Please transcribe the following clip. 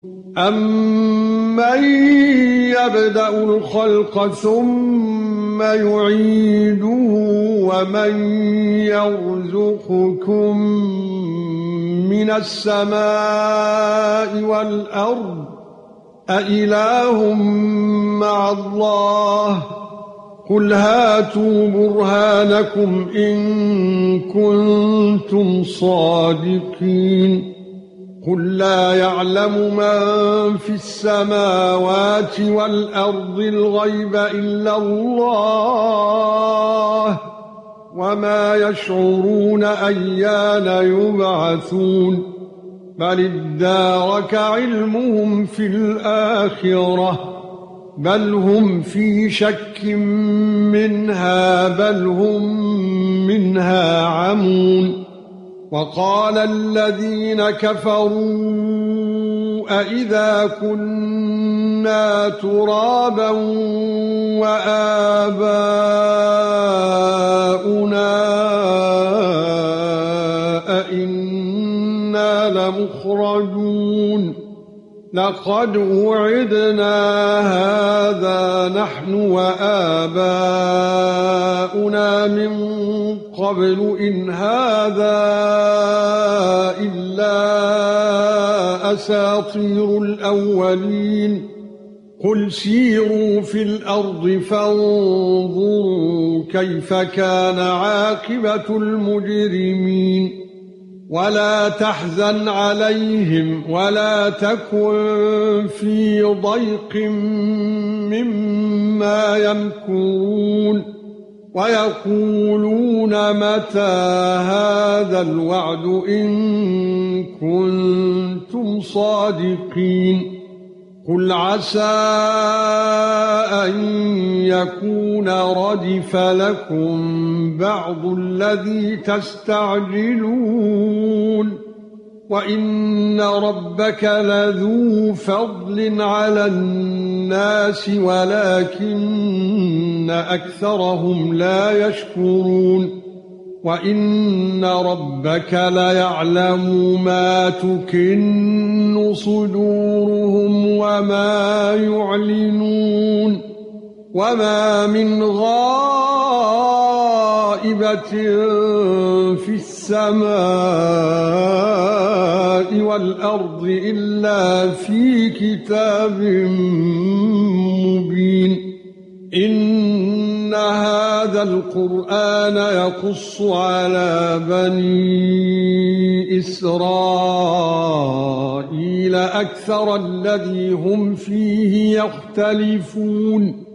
أَمَّن يَبْدَأُ الْخَلْقَ ثُمَّ يُعِيدُهُ وَمَن يَرْزُقُكُم مِّنَ السَّمَاءِ وَالْأَرْضِ أَإِلَٰهٌ مَّعَ اللَّهِ قُلْ هَاتُوا بُرْهَانَكُمْ إِن كُنتُمْ صَادِقِينَ قُل لَّا يَعْلَمُ مَن فِي السَّمَاوَاتِ وَالْأَرْضِ الْغَيْبَ إِلَّا اللَّهُ وَمَا يَشْعُرُونَ أَيَّانَ يُبْعَثُونَ بَلِ ادَّارَكَ عِلْمُهُمْ فِي الْآخِرَةِ بَلْ هُمْ فِي شَكٍّ مِّنْهَا بَلْ هُمْ مِنْهَا عَمُونَ وَقَالَ الَّذِينَ كَفَرُوا أَإِذَا كُنَّا تُرَابًا وَآبَاؤُنَا أَإِنَّا لَمُخْرَجُونَ لَقَدْ وُعِدْنَا هَذَا نَحْنُ وَآبَاؤُنَا مِنْ قَبْلُ إِنْ هَذَا إِلَّا أَسَاطِيرُ الْأَوَّلِينَ قُلْ سِيرُوا فِي الْأَرْضِ فَانظُرُوا كَيْفَ كَانَ عَاقِبَةُ الْمُجْرِمِينَ وَلَا تَحْزَنْ عَلَيْهِمْ وَلَا تَكُنْ فِي ضَيْقٍ مِّمَّا يَمْكُرُونَ وَيَقُولُونَ مَتَى هَذَا الْوَعْدُ إِن كُنتُمْ صَادِقِينَ قُلْ عَسَى أَن يَكُونَ رَدِفَ لَكُم بَعْضُ الَّذِي تَسْتَعْجِلُونَ وَإِنَّ رَبَّكَ لَذُو فَضْلٍ عَلَى النَّاسِ وَلَكِنَّ أَكْثَرَهُمْ لَا يَشْكُرُونَ وَإِنَّ رَبَّكَ لَيَعْلَمُ مَا تُكِنُّ صُدُورُهُمْ وَمَا يُعْلِنُونَ وَمَا مِنْ غَائِبَةٍ فِي السَّمَاءِ وَالْأَرْضِ إِلَّا فِي كِتَابٍ مُبِينٍ إِنَّ هَذَا الْقُرْآنَ يَقُصُّ عَلَى بَنِي إِسْرَائِيلَ أَكْثَرَ الَّذِي هُمْ فِيهِ يَخْتَلِفُونَ